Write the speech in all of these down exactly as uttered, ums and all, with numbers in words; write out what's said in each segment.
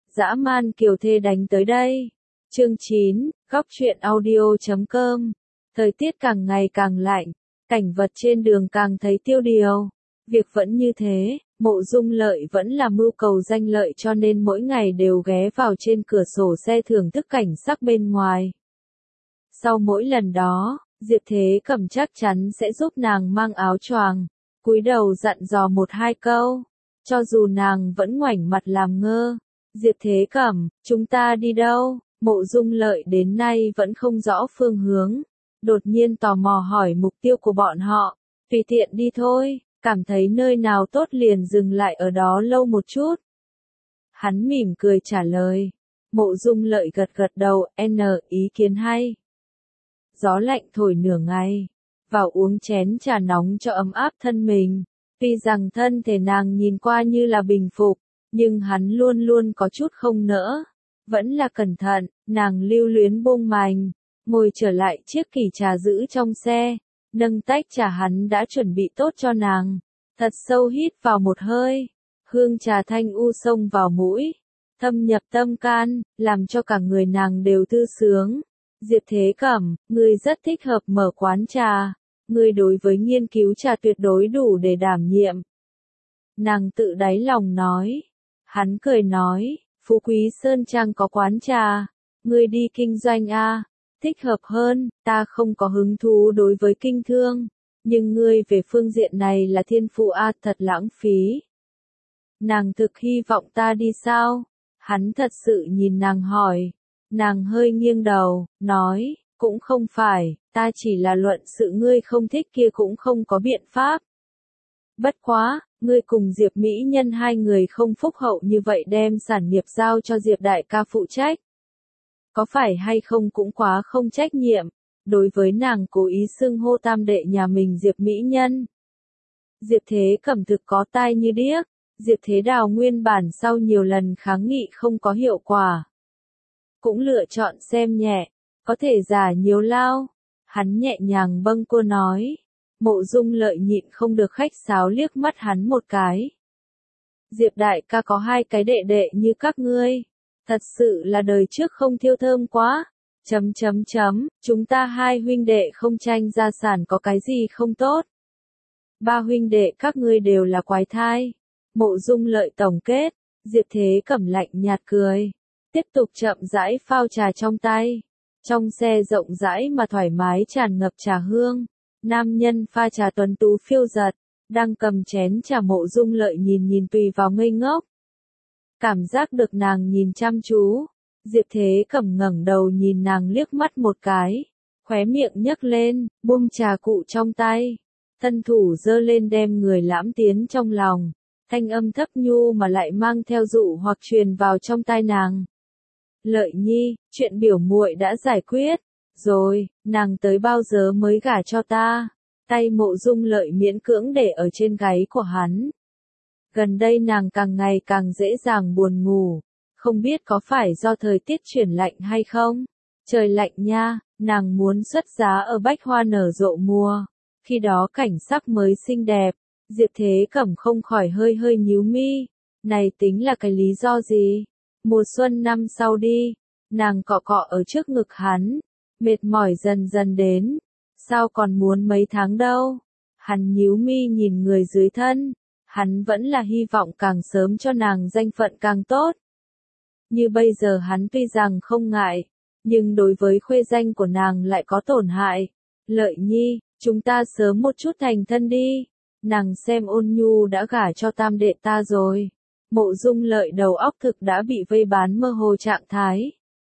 Dã man kiều thê đánh tới đây. Chương chín, góc truyện audio chấm com. Thời tiết càng ngày càng lạnh, cảnh vật trên đường càng thấy tiêu điều. Việc vẫn như thế, Mộ Dung Lợi vẫn là mưu cầu danh lợi cho nên mỗi ngày đều ghé vào trên cửa sổ xe thưởng thức cảnh sắc bên ngoài. Sau mỗi lần đó, Diệp Thế Cẩm chắc chắn sẽ giúp nàng mang áo choàng, cúi đầu dặn dò một hai câu. Cho dù nàng vẫn ngoảnh mặt làm ngơ. Diệp Thế Cẩm, chúng ta đi đâu? Mộ Dung Lợi đến nay vẫn không rõ phương hướng. Đột nhiên tò mò hỏi mục tiêu của bọn họ. Tùy tiện đi thôi, cảm thấy nơi nào tốt liền dừng lại ở đó lâu một chút. Hắn mỉm cười trả lời. Mộ Dung Lợi gật gật đầu, n ý kiến hay. Gió lạnh thổi nửa ngày, vào uống chén trà nóng cho ấm áp thân mình. Tuy rằng thân thể nàng nhìn qua như là bình phục, nhưng hắn luôn luôn có chút không nỡ. Vẫn là cẩn thận, nàng lưu luyến buông mành, ngồi trở lại chiếc kỷ trà giữ trong xe, nâng tách trà hắn đã chuẩn bị tốt cho nàng. Thật sâu hít vào một hơi, hương trà thanh u xông vào mũi, thâm nhập tâm can, làm cho cả người nàng đều thư sướng. Diệp Thế Cẩm, ngươi rất thích hợp mở quán trà. Ngươi đối với nghiên cứu trà tuyệt đối đủ để đảm nhiệm. Nàng tự đáy lòng nói. Hắn cười nói, Phú Quý Sơn Trang có quán trà. Ngươi đi kinh doanh a, thích hợp hơn, ta không có hứng thú đối với kinh thương. Nhưng ngươi về phương diện này là thiên phụ a, thật lãng phí. Nàng thực hy vọng ta đi sao? Hắn thật sự nhìn nàng hỏi. Nàng hơi nghiêng đầu, nói, cũng không phải, ta chỉ là luận sự ngươi không thích kia cũng không có biện pháp. Bất quá, ngươi cùng Diệp Mỹ Nhân hai người không phúc hậu như vậy đem sản nghiệp giao cho Diệp đại ca phụ trách. Có phải hay không cũng quá không trách nhiệm, đối với nàng cố ý xưng hô tam đệ nhà mình Diệp Mỹ Nhân. Diệp Thế Cẩm thực có tai như điếc, Diệp Thế Đào nguyên bản sau nhiều lần kháng nghị không có hiệu quả. Cũng lựa chọn xem nhẹ, có thể giả nhiều lao. Hắn nhẹ nhàng bâng quơ nói. Mộ Dung Lợi nhịn không được khách sáo liếc mắt hắn một cái. Diệp đại ca có hai cái đệ đệ như các ngươi. Thật sự là đời trước không thiêu thơm quá. Chấm chấm chấm, chúng ta hai huynh đệ không tranh gia sản có cái gì không tốt. Ba huynh đệ các ngươi đều là quái thai. Mộ Dung Lợi tổng kết, Diệp Thế Cẩm lạnh nhạt cười. Tiếp tục chậm rãi phao trà trong tay. Trong xe rộng rãi mà thoải mái tràn ngập trà hương. Nam nhân pha trà tuấn tú phiêu giật, đang cầm chén trà. Mộ Dung Lợi nhìn nhìn tùy vào ngây ngốc. Cảm giác được nàng nhìn chăm chú. Diệp Thế Cẩm ngẩng đầu nhìn nàng liếc mắt một cái. Khóe miệng nhấc lên, buông trà cụ trong tay. Thân thủ giơ lên đem người lãm tiến trong lòng. Thanh âm thấp nhu mà lại mang theo dụ hoặc truyền vào trong tai nàng. Lợi nhi, chuyện biểu muội đã giải quyết. Rồi, nàng tới bao giờ mới gả cho ta? Tay Mộ Dung Lợi miễn cưỡng để ở trên gáy của hắn. Gần đây nàng càng ngày càng dễ dàng buồn ngủ. Không biết có phải do thời tiết chuyển lạnh hay không? Trời lạnh nha, nàng muốn xuất giá ở bách hoa nở rộ mùa. Khi đó cảnh sắc mới xinh đẹp. Diệp Thế Cẩm không khỏi hơi hơi nhíu mi. Này tính là cái lý do gì? Mùa xuân năm sau đi. Nàng cọ cọ ở trước ngực hắn. Mệt mỏi dần dần đến. Sao còn muốn mấy tháng đâu? Hắn nhíu mi nhìn người dưới thân. Hắn vẫn là hy vọng càng sớm cho nàng danh phận càng tốt. Như bây giờ hắn tuy rằng không ngại. Nhưng đối với khuê danh của nàng lại có tổn hại. Lợi nhi, chúng ta sớm một chút thành thân đi. Nàng xem Ôn Nhu đã gả cho tam đệ ta rồi. Mộ Dung Lợi đầu óc thực đã bị vây bán mơ hồ trạng thái.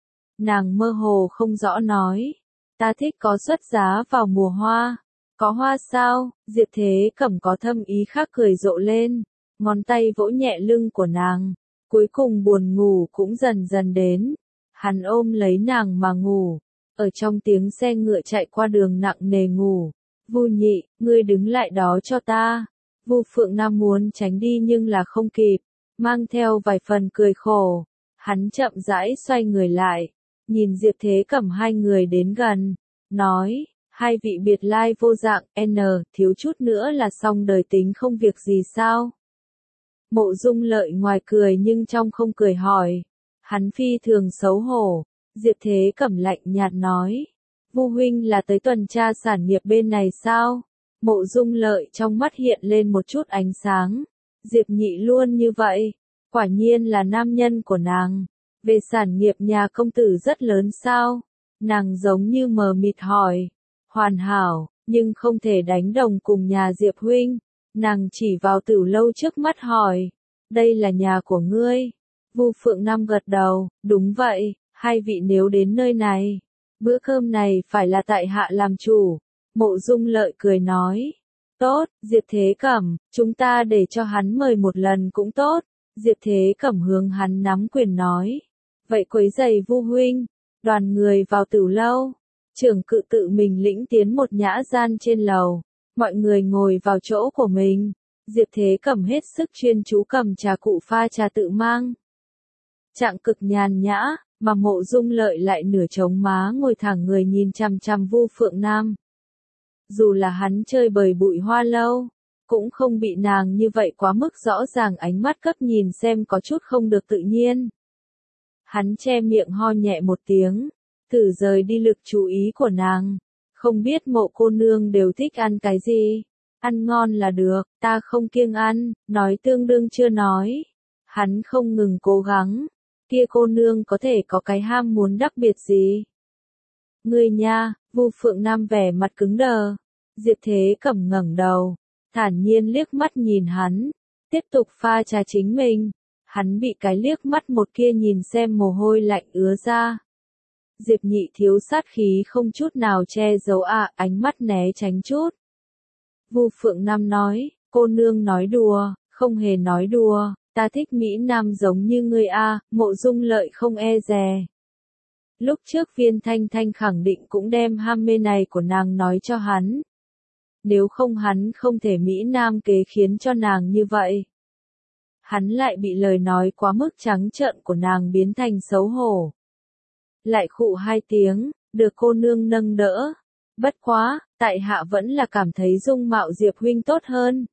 Nàng mơ hồ không rõ nói. Ta thích có xuất giá vào mùa hoa. Có hoa sao? Diệp Thế Cẩm có thâm ý khác cười rộ lên. Ngón tay vỗ nhẹ lưng của nàng. Cuối cùng buồn ngủ cũng dần dần đến. Hắn ôm lấy nàng mà ngủ. Ở trong tiếng xe ngựa chạy qua đường nặng nề ngủ. Vu nhị, ngươi đứng lại đó cho ta. Vu Phượng Nam muốn tránh đi nhưng là không kịp. Mang theo vài phần cười khổ. Hắn chậm rãi xoay người lại. Nhìn Diệp Thế Cẩm hai người đến gần. Nói, hai vị biệt lai vô dạng, n, thiếu chút nữa là xong đời tính không việc gì sao? Mộ Dung Lợi ngoài cười nhưng trong không cười hỏi. Hắn phi thường xấu hổ, Diệp Thế Cẩm lạnh nhạt nói. Vu huynh là tới tuần tra sản nghiệp bên này sao? Mộ Dung Lợi trong mắt hiện lên một chút ánh sáng. Diệp Nhị luôn như vậy, quả nhiên là nam nhân của nàng. Về sản nghiệp nhà công tử rất lớn sao? Nàng giống như mờ mịt hỏi. Hoàn hảo, nhưng không thể đánh đồng cùng nhà Diệp huynh. Nàng chỉ vào Tửu lâu trước mắt hỏi. Đây là nhà của ngươi. Vu Phượng Nam gật đầu, đúng vậy, hai vị nếu đến nơi này. Bữa cơm này phải là tại hạ làm chủ. Mộ Dung Lợi cười nói. Tốt, Diệp Thế Cẩm, chúng ta để cho hắn mời một lần cũng tốt. Diệp Thế Cẩm hướng hắn nắm quyền nói. Vậy quấy giày Vu huynh. Đoàn người vào Tửu lâu. Trưởng cự tự mình lĩnh tiến một nhã gian trên lầu. Mọi người ngồi vào chỗ của mình. Diệp Thế Cẩm hết sức chuyên chú cầm trà cụ pha trà tự mang. Trạng cực nhàn nhã, mà Mộ Dung Lợi lại nửa chống má ngồi thẳng người nhìn chằm chằm Vu Phượng Nam. Dù là hắn chơi bời bụi hoa lâu, cũng không bị nàng như vậy quá mức rõ ràng ánh mắt cấp nhìn xem có chút không được tự nhiên. Hắn che miệng ho nhẹ một tiếng, thử rời đi lực chú ý của nàng. Không biết Mộ cô nương đều thích ăn cái gì? Ăn ngon là được, ta không kiêng ăn, nói tương đương chưa nói. Hắn không ngừng cố gắng. Kia cô nương có thể có cái ham muốn đặc biệt gì? Ngươi nha, Vu Phượng Nam vẻ mặt cứng đờ. Diệp Thế Cẩm ngẩng đầu, thản nhiên liếc mắt nhìn hắn, tiếp tục pha trà chính mình. Hắn bị cái liếc mắt một kia nhìn xem mồ hôi lạnh ứa ra. Diệp Nhị thiếu sát khí không chút nào che giấu à, ánh mắt né tránh chút. Vu Phượng Nam nói, cô nương nói đùa, không hề nói đùa. Ta thích Mỹ Nam giống như ngươi a, Mộ Dung Lợi không e dè. Lúc trước Viên Thanh Thanh khẳng định cũng đem ham mê này của nàng nói cho hắn. Nếu không hắn không thể Mỹ Nam kế khiến cho nàng như vậy. Hắn lại bị lời nói quá mức trắng trợn của nàng biến thành xấu hổ. Lại khụ hai tiếng, được cô nương nâng đỡ. Bất quá, tại hạ vẫn là cảm thấy dung mạo Diệp huynh tốt hơn.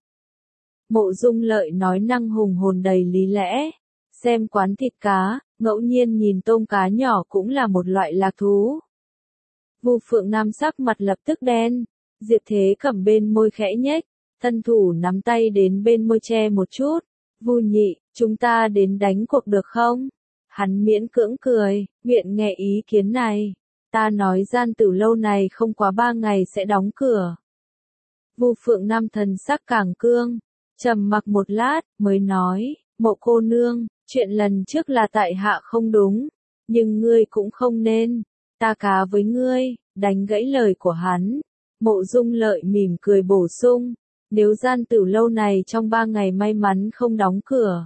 Mộ Dung Lợi nói năng hùng hồn đầy lý lẽ. Xem quán thịt cá, ngẫu nhiên nhìn tôm cá nhỏ cũng là một loại lạc thú. Vu Phượng Nam sắc mặt lập tức đen. Diệp Thế Cẩm bên môi khẽ nhếch, thân thủ nắm tay đến bên môi che một chút. Vu nhị, chúng ta đến đánh cuộc được không? Hắn miễn cưỡng cười, nguyện nghe ý kiến này. Ta nói gian Tửu lâu này không quá ba ngày sẽ đóng cửa. Vu Phượng Nam thần sắc càng cương. Trầm mặc một lát, mới nói, Mộ cô nương, chuyện lần trước là tại hạ không đúng, nhưng ngươi cũng không nên, ta cá với ngươi, đánh gãy lời của hắn. Mộ Dung Lợi mỉm cười bổ sung, nếu gian Tửu lâu này trong ba ngày may mắn không đóng cửa.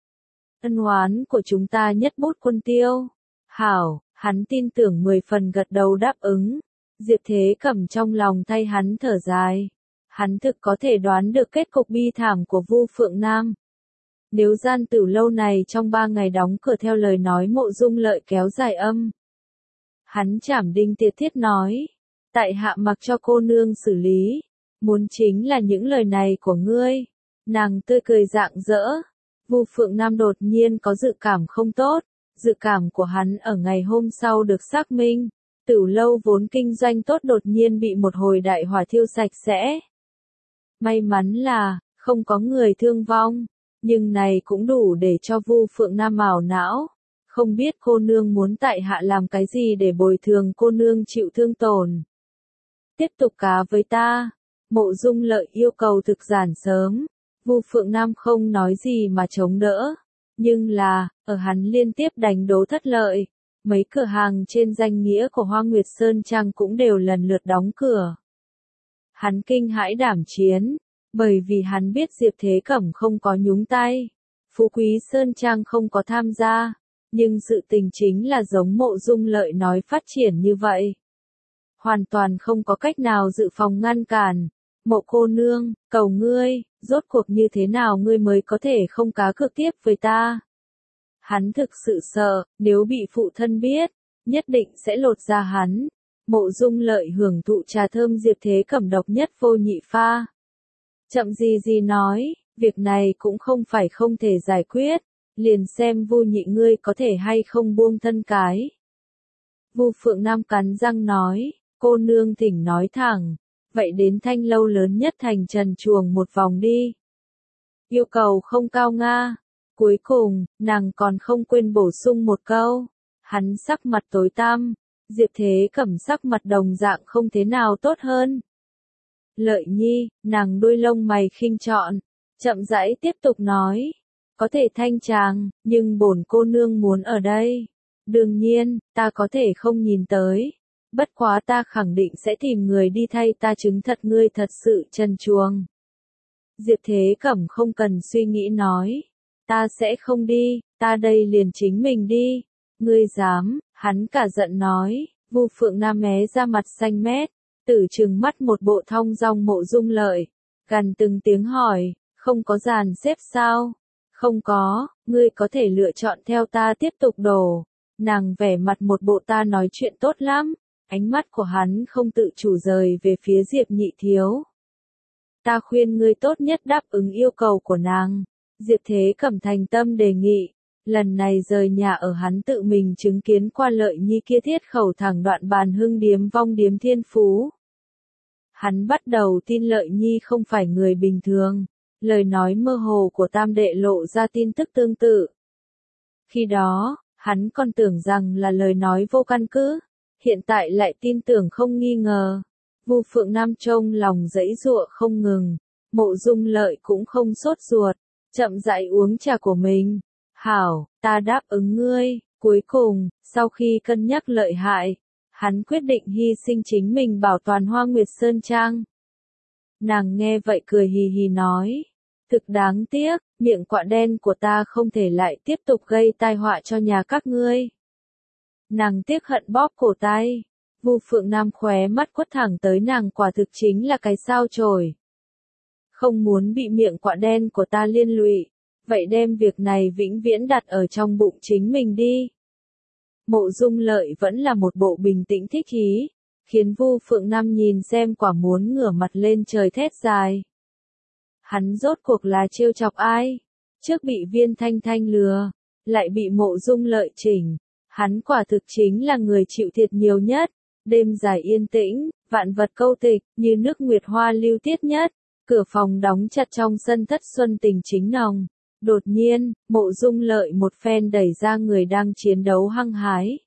Ân oán của chúng ta nhất bút quân tiêu. Hảo, hắn tin tưởng mười phần gật đầu đáp ứng. Diệp Thế Cẩm trong lòng thay hắn thở dài. Hắn thực có thể đoán được kết cục bi thảm của Vu Phượng Nam. Nếu gian Tửu lâu này trong ba ngày đóng cửa theo lời nói Mộ Dung Lợi kéo dài âm. Hắn chảm đinh tiệt thiết nói, tại hạ mặc cho cô nương xử lý, muốn chính là những lời này của ngươi. Nàng tươi cười rạng rỡ. Vu Phượng Nam đột nhiên có dự cảm không tốt, dự cảm của hắn ở ngày hôm sau được xác minh. Tửu lâu vốn kinh doanh tốt đột nhiên bị một hồi đại hỏa thiêu sạch sẽ. May mắn là, không có người thương vong, nhưng này cũng đủ để cho Vu Phượng Nam ảo não. Không biết cô nương muốn tại hạ làm cái gì để bồi thường cô nương chịu thương tổn. Tiếp tục cá với ta. Mộ Dung Lợi yêu cầu thực giản sớm. Vu Phượng Nam không nói gì mà chống đỡ. Nhưng là, ở hắn liên tiếp đánh đố thất lợi. Mấy cửa hàng trên danh nghĩa của Hoa Nguyệt Sơn Trang cũng đều lần lượt đóng cửa. Hắn kinh hãi đảm chiến, bởi vì hắn biết Diệp Thế Cẩm không có nhúng tay. Phú Quý Sơn Trang không có tham gia. Nhưng sự tình chính là giống Mộ Dung Lợi nói phát triển như vậy. Hoàn toàn không có cách nào dự phòng ngăn cản. Mộ cô nương, cầu ngươi, rốt cuộc như thế nào ngươi mới có thể không cá cược tiếp với ta. Hắn thực sự sợ, nếu bị phụ thân biết, nhất định sẽ lột ra hắn. Mộ Dung Lợi hưởng thụ trà thơm Diệp Thế Cẩm độc nhất vô nhị pha. Chậm gì gì nói, việc này cũng không phải không thể giải quyết. liền xem Vu nhị ngươi có thể hay không buông thân cái. Vu Phượng Nam cắn răng nói, cô nương thỉnh nói thẳng, vậy đến thanh lâu lớn nhất thành trần chuồng một vòng đi. Yêu cầu không cao nga. Cuối cùng, nàng còn không quên bổ sung một câu, hắn sắc mặt tối tăm, Diệp Thế Cẩm sắc mặt đồng dạng không thế nào tốt hơn. Lợi Nhi, nàng đuôi lông mày khinh trọn, chậm rãi tiếp tục nói, có thể thanh tràng, nhưng bổn cô nương muốn ở đây. Đương nhiên, ta có thể không nhìn tới, bất quá ta khẳng định sẽ tìm người đi thay ta chứng thật ngươi thật sự trần chuồng. Diệp Thế Cẩm không cần suy nghĩ nói, ta sẽ không đi, ta đây liền chính mình đi. Ngươi dám, hắn cả giận nói, Vu Phượng Nam mé ra mặt xanh mét, tử trừng mắt một bộ thong dong Mộ Dung Lợi, gần từng tiếng hỏi, không có dàn xếp sao? Không có, ngươi có thể lựa chọn theo ta tiếp tục đổ. Nàng vẻ mặt một bộ ta nói chuyện tốt lắm, ánh mắt của hắn không tự chủ rời về phía Diệp Nhị Thiếu. Ta khuyên ngươi tốt nhất đáp ứng yêu cầu của nàng. Diệp Thế Cẩm thành tâm đề nghị, lần này rời nhà ở hắn tự mình chứng kiến qua Lợi Nhi kia thiết khẩu thẳng đoạn bàn hưng điếm vong điếm thiên phú. Hắn bắt đầu tin Lợi Nhi không phải người bình thường, lời nói mơ hồ của tam đệ lộ ra tin tức tương tự. Khi đó, hắn còn tưởng rằng là lời nói vô căn cứ, hiện tại lại tin tưởng không nghi ngờ. Vu Phượng Nam trông lòng giãy giụa không ngừng, Mộ Dung Lợi cũng không sốt ruột, chậm rãi uống trà của mình. Hảo, ta đáp ứng ngươi. Cuối cùng, sau khi cân nhắc lợi hại, hắn quyết định hy sinh chính mình bảo toàn Hoa Nguyệt Sơn Trang. Nàng nghe vậy cười hì hì nói, thực đáng tiếc, miệng quạ đen của ta không thể lại tiếp tục gây tai họa cho nhà các ngươi. Nàng tiếc hận bóp cổ tay, Vu Phượng Nam khóe mắt quất thẳng tới nàng quả thực chính là cái sao chổi. Không muốn bị miệng quạ đen của ta liên lụy, vậy đem việc này vĩnh viễn đặt ở trong bụng chính mình đi. Mộ Dung Lợi vẫn là một bộ bình tĩnh thích ý, khiến Vu Phượng Nam nhìn xem quả muốn ngửa mặt lên trời thét dài. Hắn rốt cuộc là trêu chọc ai? Trước bị Viên Thanh Thanh lừa, lại bị Mộ Dung Lợi chỉnh, hắn quả thực chính là người chịu thiệt nhiều nhất. Đêm dài yên tĩnh, vạn vật câu tịch, như nước nguyệt hoa lưu tiết nhất, cửa phòng đóng chặt trong sân thất xuân tình chính nồng. Đột nhiên, Mộ Dung Lợi một phen đẩy ra người đang chiến đấu hăng hái.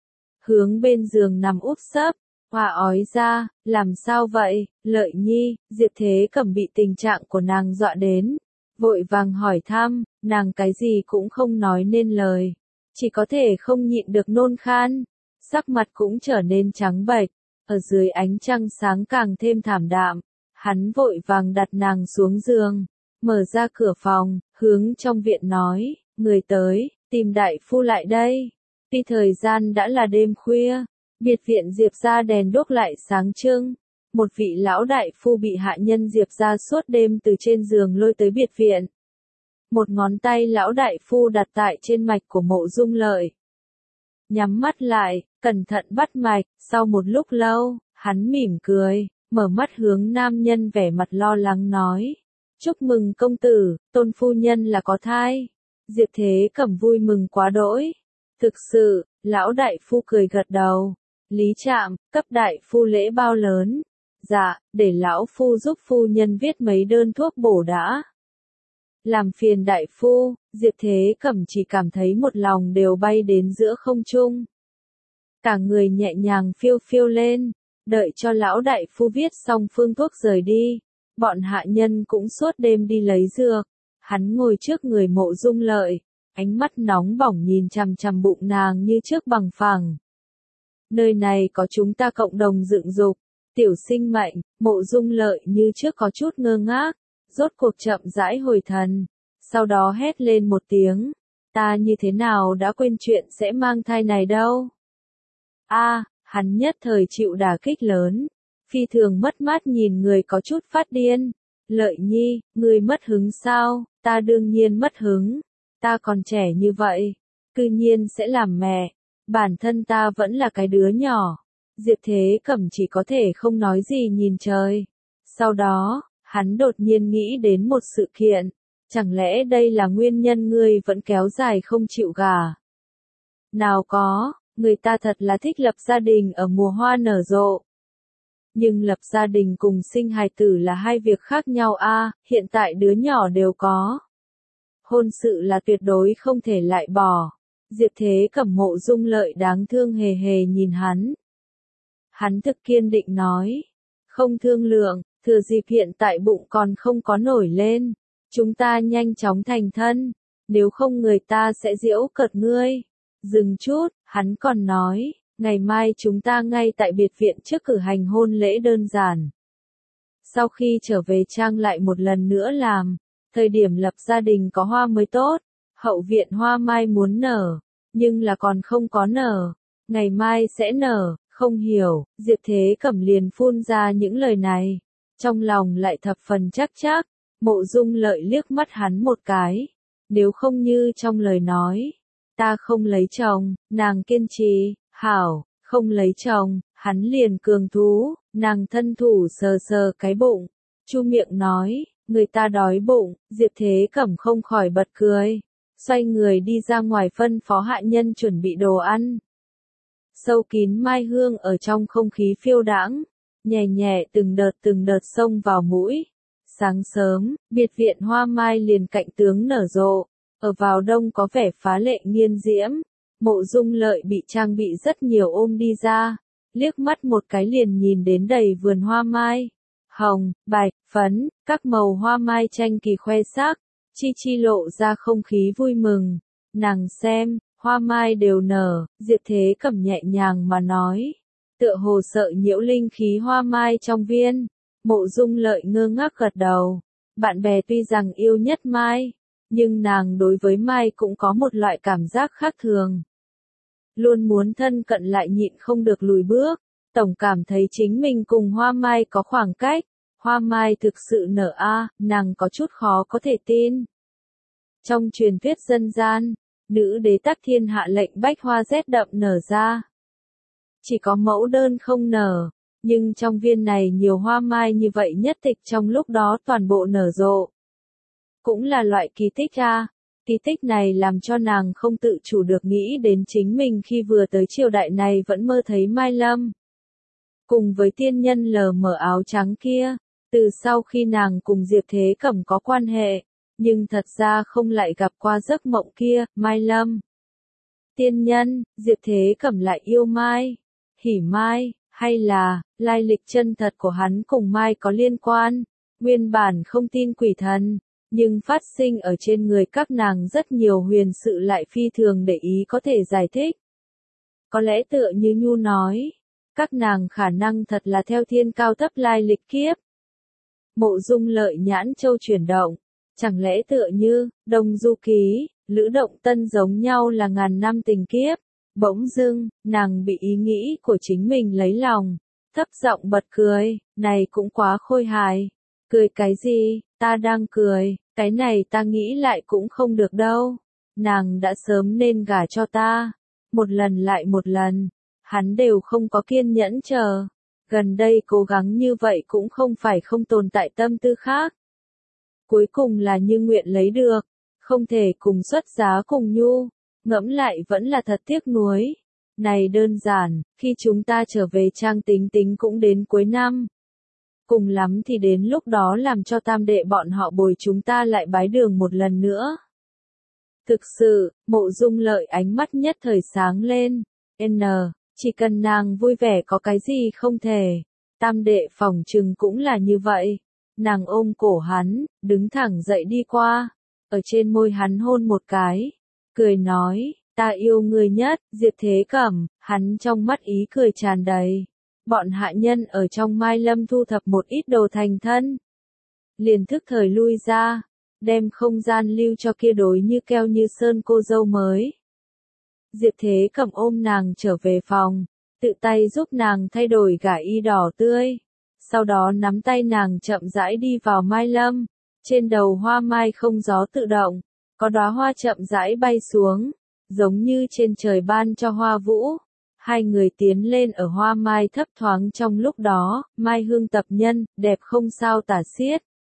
Hướng bên giường nằm úp sấp, hoa ói ra, làm sao vậy, Lợi Nhi? Diệp Thế Cẩm bị tình trạng của nàng dọa đến, vội vàng hỏi thăm, nàng cái gì cũng không nói nên lời, chỉ có thể không nhịn được nôn khan, sắc mặt cũng trở nên trắng bệch, ở dưới ánh trăng sáng càng thêm thảm đạm, hắn vội vàng đặt nàng xuống giường, mở ra cửa phòng, hướng trong viện nói, người tới, tìm đại phu lại đây. Tuy thời gian đã là đêm khuya, biệt viện Diệp gia đèn đuốc lại sáng trưng, một vị lão đại phu bị hạ nhân Diệp gia suốt đêm từ trên giường lôi tới biệt viện. Một ngón tay lão đại phu đặt tại trên mạch của Mộ Dung Lợi. Nhắm mắt lại, cẩn thận bắt mạch, sau một lúc lâu, hắn mỉm cười, mở mắt hướng nam nhân vẻ mặt lo lắng nói. Chúc mừng công tử, tôn phu nhân là có thai. Diệp Thế Cẩm vui mừng quá đỗi. Thực sự, lão đại phu cười gật đầu. Lý Trạm, cấp đại phu lễ bao lớn? Dạ, để lão phu giúp phu nhân viết mấy đơn thuốc bổ đã. Làm phiền đại phu, Diệp Thế Cẩm chỉ cảm thấy một lòng đều bay đến giữa không trung. Cả người nhẹ nhàng phiêu phiêu lên, đợi cho lão đại phu viết xong phương thuốc rời đi. Bọn hạ nhân cũng suốt đêm đi lấy dược, hắn ngồi trước người Mộ Dung Lợi, ánh mắt nóng bỏng nhìn chằm chằm bụng nàng như trước bằng phẳng. Nơi này có chúng ta cộng đồng dựng dục, tiểu sinh mệnh. Mộ Dung Lợi như trước có chút ngơ ngác, rốt cuộc chậm rãi hồi thần, sau đó hét lên một tiếng, ta như thế nào đã quên chuyện sẽ mang thai này đâu. A, à, hắn nhất thời chịu đả kích lớn. Phi thường mất mát nhìn người có chút phát điên. Lợi Nhi, ngươi mất hứng sao? Ta đương nhiên mất hứng. Ta còn trẻ như vậy, cư nhiên sẽ làm mẹ. Bản thân ta vẫn là cái đứa nhỏ. Diệp Thế Cẩm chỉ có thể không nói gì nhìn trời. Sau đó, hắn đột nhiên nghĩ đến một sự kiện. Chẳng lẽ đây là nguyên nhân ngươi vẫn kéo dài không chịu gả? Nào có, người ta thật là thích lập gia đình ở mùa hoa nở rộ. Nhưng lập gia đình cùng sinh hài tử là hai việc khác nhau a, hiện tại đứa nhỏ đều có. Hôn sự là tuyệt đối không thể lại bỏ. Diệp Thế Cẩm Mộ Dung Lợi đáng thương hề hề nhìn hắn. Hắn thực kiên định nói, không thương lượng, thừa dịp hiện tại bụng còn không có nổi lên, chúng ta nhanh chóng thành thân, nếu không người ta sẽ giễu cợt ngươi. Dừng chút, hắn còn nói, ngày mai chúng ta ngay tại biệt viện trước cử hành hôn lễ đơn giản. Sau khi trở về trang lại một lần nữa làm, thời điểm lập gia đình có hoa mới tốt, hậu viện hoa mai muốn nở, nhưng là còn không có nở, ngày mai sẽ nở, không hiểu, Diệp Thế Cẩm liền phun ra những lời này, trong lòng lại thập phần chắc chắc, Mộ Dung Lợi liếc mắt hắn một cái, nếu không như trong lời nói, ta không lấy chồng, nàng kiên trì, hảo, không lấy chồng, hắn liền cường thú, nàng thân thủ sờ sờ cái bụng, chu miệng nói, người ta đói bụng, Diệp Thế Cẩm không khỏi bật cười, xoay người đi ra ngoài phân phó hạ nhân chuẩn bị đồ ăn. Sâu kín mai hương ở trong không khí phiêu đãng, nhẹ nhẹ từng đợt từng đợt xông vào mũi. Sáng sớm, biệt viện hoa mai liền cạnh tướng nở rộ, ở vào đông có vẻ phá lệ nghiên diễm. Mộ Dung Lợi bị trang bị rất nhiều ôm đi ra, liếc mắt một cái liền nhìn đến đầy vườn hoa mai. Hồng, bạch, phấn, các màu hoa mai tranh kỳ khoe sắc, chi chi lộ ra không khí vui mừng. Nàng xem, hoa mai đều nở, Diệp Thế Cẩm nhẹ nhàng mà nói, tựa hồ sợ nhiễu linh khí hoa mai trong viên. Mộ Dung Lợi ngơ ngác gật đầu, bạn bè tuy rằng yêu nhất mai, nhưng nàng đối với mai cũng có một loại cảm giác khác thường. Luôn muốn thân cận lại nhịn không được lùi bước, tổng cảm thấy chính mình cùng hoa mai có khoảng cách, hoa mai thực sự nở a, nàng có chút khó có thể tin. Trong truyền thuyết dân gian, nữ đế Tắc Thiên hạ lệnh bách hoa rét đậm nở ra. Chỉ có mẫu đơn không nở, nhưng trong viên này nhiều hoa mai như vậy nhất tịch trong lúc đó toàn bộ nở rộ. Cũng là loại kỳ tích a, kỳ tích này làm cho nàng không tự chủ được nghĩ đến chính mình khi vừa tới triều đại này vẫn mơ thấy Mai Lâm. Cùng với tiên nhân lờ mờ áo trắng kia, từ sau khi nàng cùng Diệp Thế Cẩm có quan hệ, nhưng thật ra không lại gặp qua giấc mộng kia, Mai Lâm. Tiên nhân, Diệp Thế Cẩm lại yêu Mai, hỉ Mai, hay là, lai lịch chân thật của hắn cùng Mai có liên quan, nguyên bản không tin quỷ thần, nhưng phát sinh ở trên người các nàng rất nhiều huyền sự lại phi thường để ý có thể giải thích. Có lẽ tựa như Nhu nói, các nàng khả năng thật là theo thiên cao thấp lai lịch kiếp. Mộ Dung Lợi nhãn châu chuyển động, chẳng lẽ tựa như, Đông Du Ký, Lữ Động Tân giống nhau là ngàn năm tình kiếp. Bỗng dưng, nàng bị ý nghĩ của chính mình lấy lòng, thấp giọng bật cười, này cũng quá khôi hài. Cười cái gì, ta đang cười, cái này ta nghĩ lại cũng không được đâu. Nàng đã sớm nên gả cho ta. Một lần lại một lần, hắn đều không có kiên nhẫn chờ. Gần đây cố gắng như vậy cũng không phải không tồn tại tâm tư khác. Cuối cùng là như nguyện lấy được, không thể cùng xuất giá cùng Nhu. Ngẫm lại vẫn là thật tiếc nuối. Này đơn giản, khi chúng ta trở về trang tính tính cũng đến cuối năm. Cùng lắm thì đến lúc đó làm cho tam đệ bọn họ bồi chúng ta lại bái đường một lần nữa. Thực sự, Mộ Dung Lợi ánh mắt nhất thời sáng lên. N, chỉ cần nàng vui vẻ có cái gì không thể. Tam đệ phỏng chừng cũng là như vậy. Nàng ôm cổ hắn, đứng thẳng dậy đi qua. Ở trên môi hắn hôn một cái. Cười nói, ta yêu người nhất, Diệp Thế Cẩm, hắn trong mắt ý cười tràn đầy. Bọn hạ nhân ở trong Mai Lâm thu thập một ít đồ thành thân. Liền thức thời lui ra, đem không gian lưu cho kia đối như keo như sơn cô dâu mới. Diệp Thế Cẩm ôm nàng trở về phòng, tự tay giúp nàng thay đổi gả y đỏ tươi. Sau đó nắm tay nàng chậm rãi đi vào Mai Lâm, trên đầu hoa mai không gió tự động. Có đóa hoa chậm rãi bay xuống, giống như trên trời ban cho hoa vũ. Hai người tiến lên ở hoa mai thấp thoáng trong lúc đó, mai hương tập nhân, đẹp không sao tả xiết.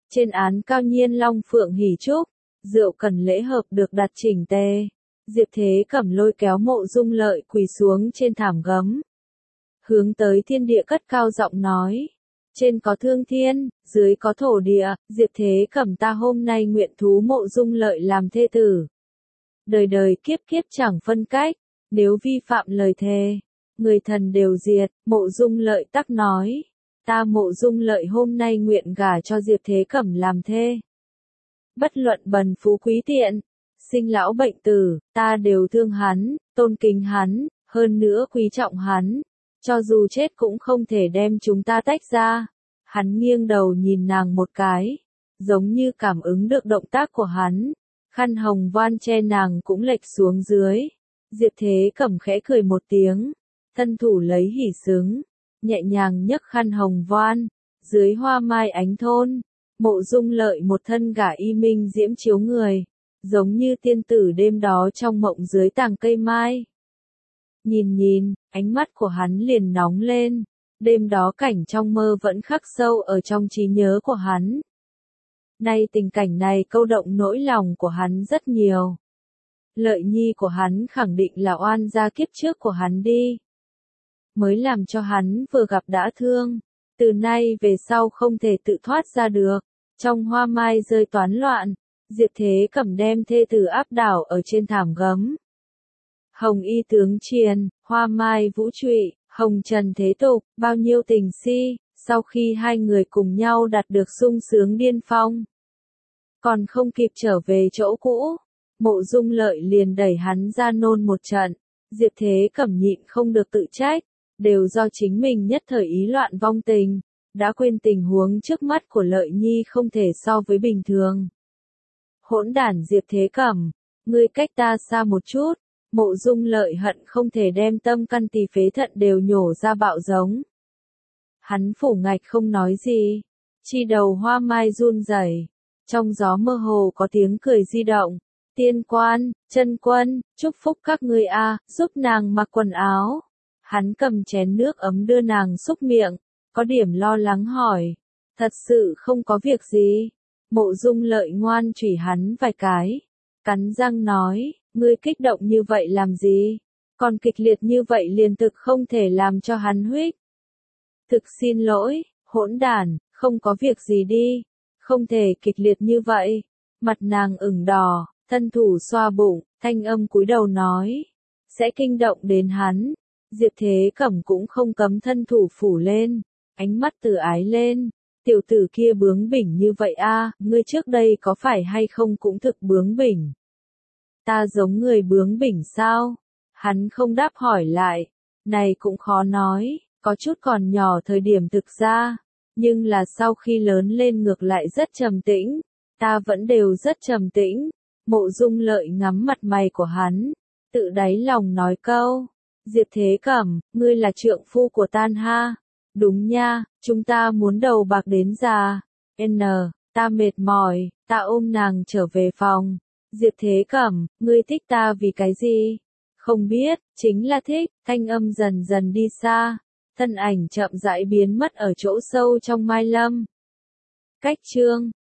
Trên án cao nhiên long phượng hỷ trúc, rượu cần lễ hợp được đặt chỉnh tề. Diệp Thế Cẩm lôi kéo Mộ Dung Lợi quỳ xuống trên thảm gấm. Hướng tới thiên địa cất cao giọng nói. Trên có thương thiên, dưới có thổ địa, Diệp Thế Cẩm ta hôm nay nguyện thú Mộ Dung Lợi làm thê tử. Đời đời kiếp kiếp chẳng phân cách, nếu vi phạm lời thề, người thần đều diệt. Mộ Dung Lợi tắc nói. Ta Mộ Dung Lợi hôm nay nguyện gả cho Diệp Thế Cẩm làm thê. Bất luận bần phú quý tiện, sinh lão bệnh tử, ta đều thương hắn, tôn kính hắn, hơn nữa quý trọng hắn. Cho dù chết cũng không thể đem chúng ta tách ra. Hắn nghiêng đầu nhìn nàng một cái, giống như cảm ứng được động tác của hắn. Khăn hồng voan che nàng cũng lệch xuống dưới. Diệp Thế Cẩm khẽ cười một tiếng, thân thủ lấy hỉ xứng, nhẹ nhàng nhấc khăn hồng voan. Dưới hoa mai ánh thôn, Mộ Dung Lợi một thân gả y minh diễm chiếu người, giống như tiên tử đêm đó trong mộng dưới tàng cây mai. Nhìn nhìn, ánh mắt của hắn liền nóng lên, đêm đó cảnh trong mơ vẫn khắc sâu ở trong trí nhớ của hắn. Nay tình cảnh này câu động nỗi lòng của hắn rất nhiều. Lợi nhi của hắn khẳng định là oan gia kiếp trước của hắn đi. Mới làm cho hắn vừa gặp đã thương, từ nay về sau không thể tự thoát ra được. Trong hoa mai rơi toán loạn, Diệp Thế Cẩm đem thê tử áp đảo ở trên thảm gấm. Hồng y tướng triền, hoa mai vũ trụy, hồng trần thế tục, bao nhiêu tình si, sau khi hai người cùng nhau đạt được sung sướng điên phong. Còn không kịp trở về chỗ cũ, Mộ Dung Lợi liền đẩy hắn ra nôn một trận. Diệp Thế Cẩm nhịn không được tự trách, đều do chính mình nhất thời ý loạn vong tình, đã quên tình huống trước mắt của Lợi Nhi không thể so với bình thường. Hỗn đản Diệp Thế Cẩm, ngươi cách ta xa một chút. Mộ Dung Lợi hận không thể đem tâm căn tỳ phế thận đều nhổ ra bạo giống. Hắn phủ ngạch không nói gì, chi đầu hoa mai run rẩy, trong gió mơ hồ có tiếng cười di động. Tiên quan, chân quân, chúc phúc các ngươi a, giúp nàng mặc quần áo. Hắn cầm chén nước ấm đưa nàng xúc miệng, có điểm lo lắng hỏi. Thật sự không có việc gì. Mộ Dung Lợi ngoan chửi hắn vài cái, cắn răng nói. Ngươi kích động như vậy làm gì? Còn kịch liệt như vậy liền thực không thể làm cho hắn huých. Thực xin lỗi, hỗn đản, không có việc gì đi. Không thể kịch liệt như vậy. Mặt nàng ửng đỏ, thân thủ xoa bụng, thanh âm cúi đầu nói. Sẽ kinh động đến hắn. Diệp Thế Cẩm cũng không cấm thân thủ phủ lên. Ánh mắt từ ái lên. Tiểu tử kia bướng bỉnh như vậy a, ngươi trước đây có phải hay không cũng thực bướng bỉnh. Ta giống người bướng bỉnh sao? Hắn không đáp hỏi lại. Này cũng khó nói, có chút còn nhỏ thời điểm thực ra, nhưng là sau khi lớn lên ngược lại rất trầm tĩnh. Ta vẫn đều rất trầm tĩnh. Mộ Dung Lợi ngắm mặt mày của hắn, tự đáy lòng nói câu. Diệp Thế Cẩm, ngươi là trượng phu của Tan ha. Đúng nha, chúng ta muốn đầu bạc đến già. N, ta mệt mỏi, ta ôm nàng trở về phòng. Diệp Thế Cẩm, ngươi thích ta vì cái gì? Không biết, chính là thích. Thanh âm dần dần đi xa, thân ảnh chậm rãi biến mất ở chỗ sâu trong mai lâm. Cách chương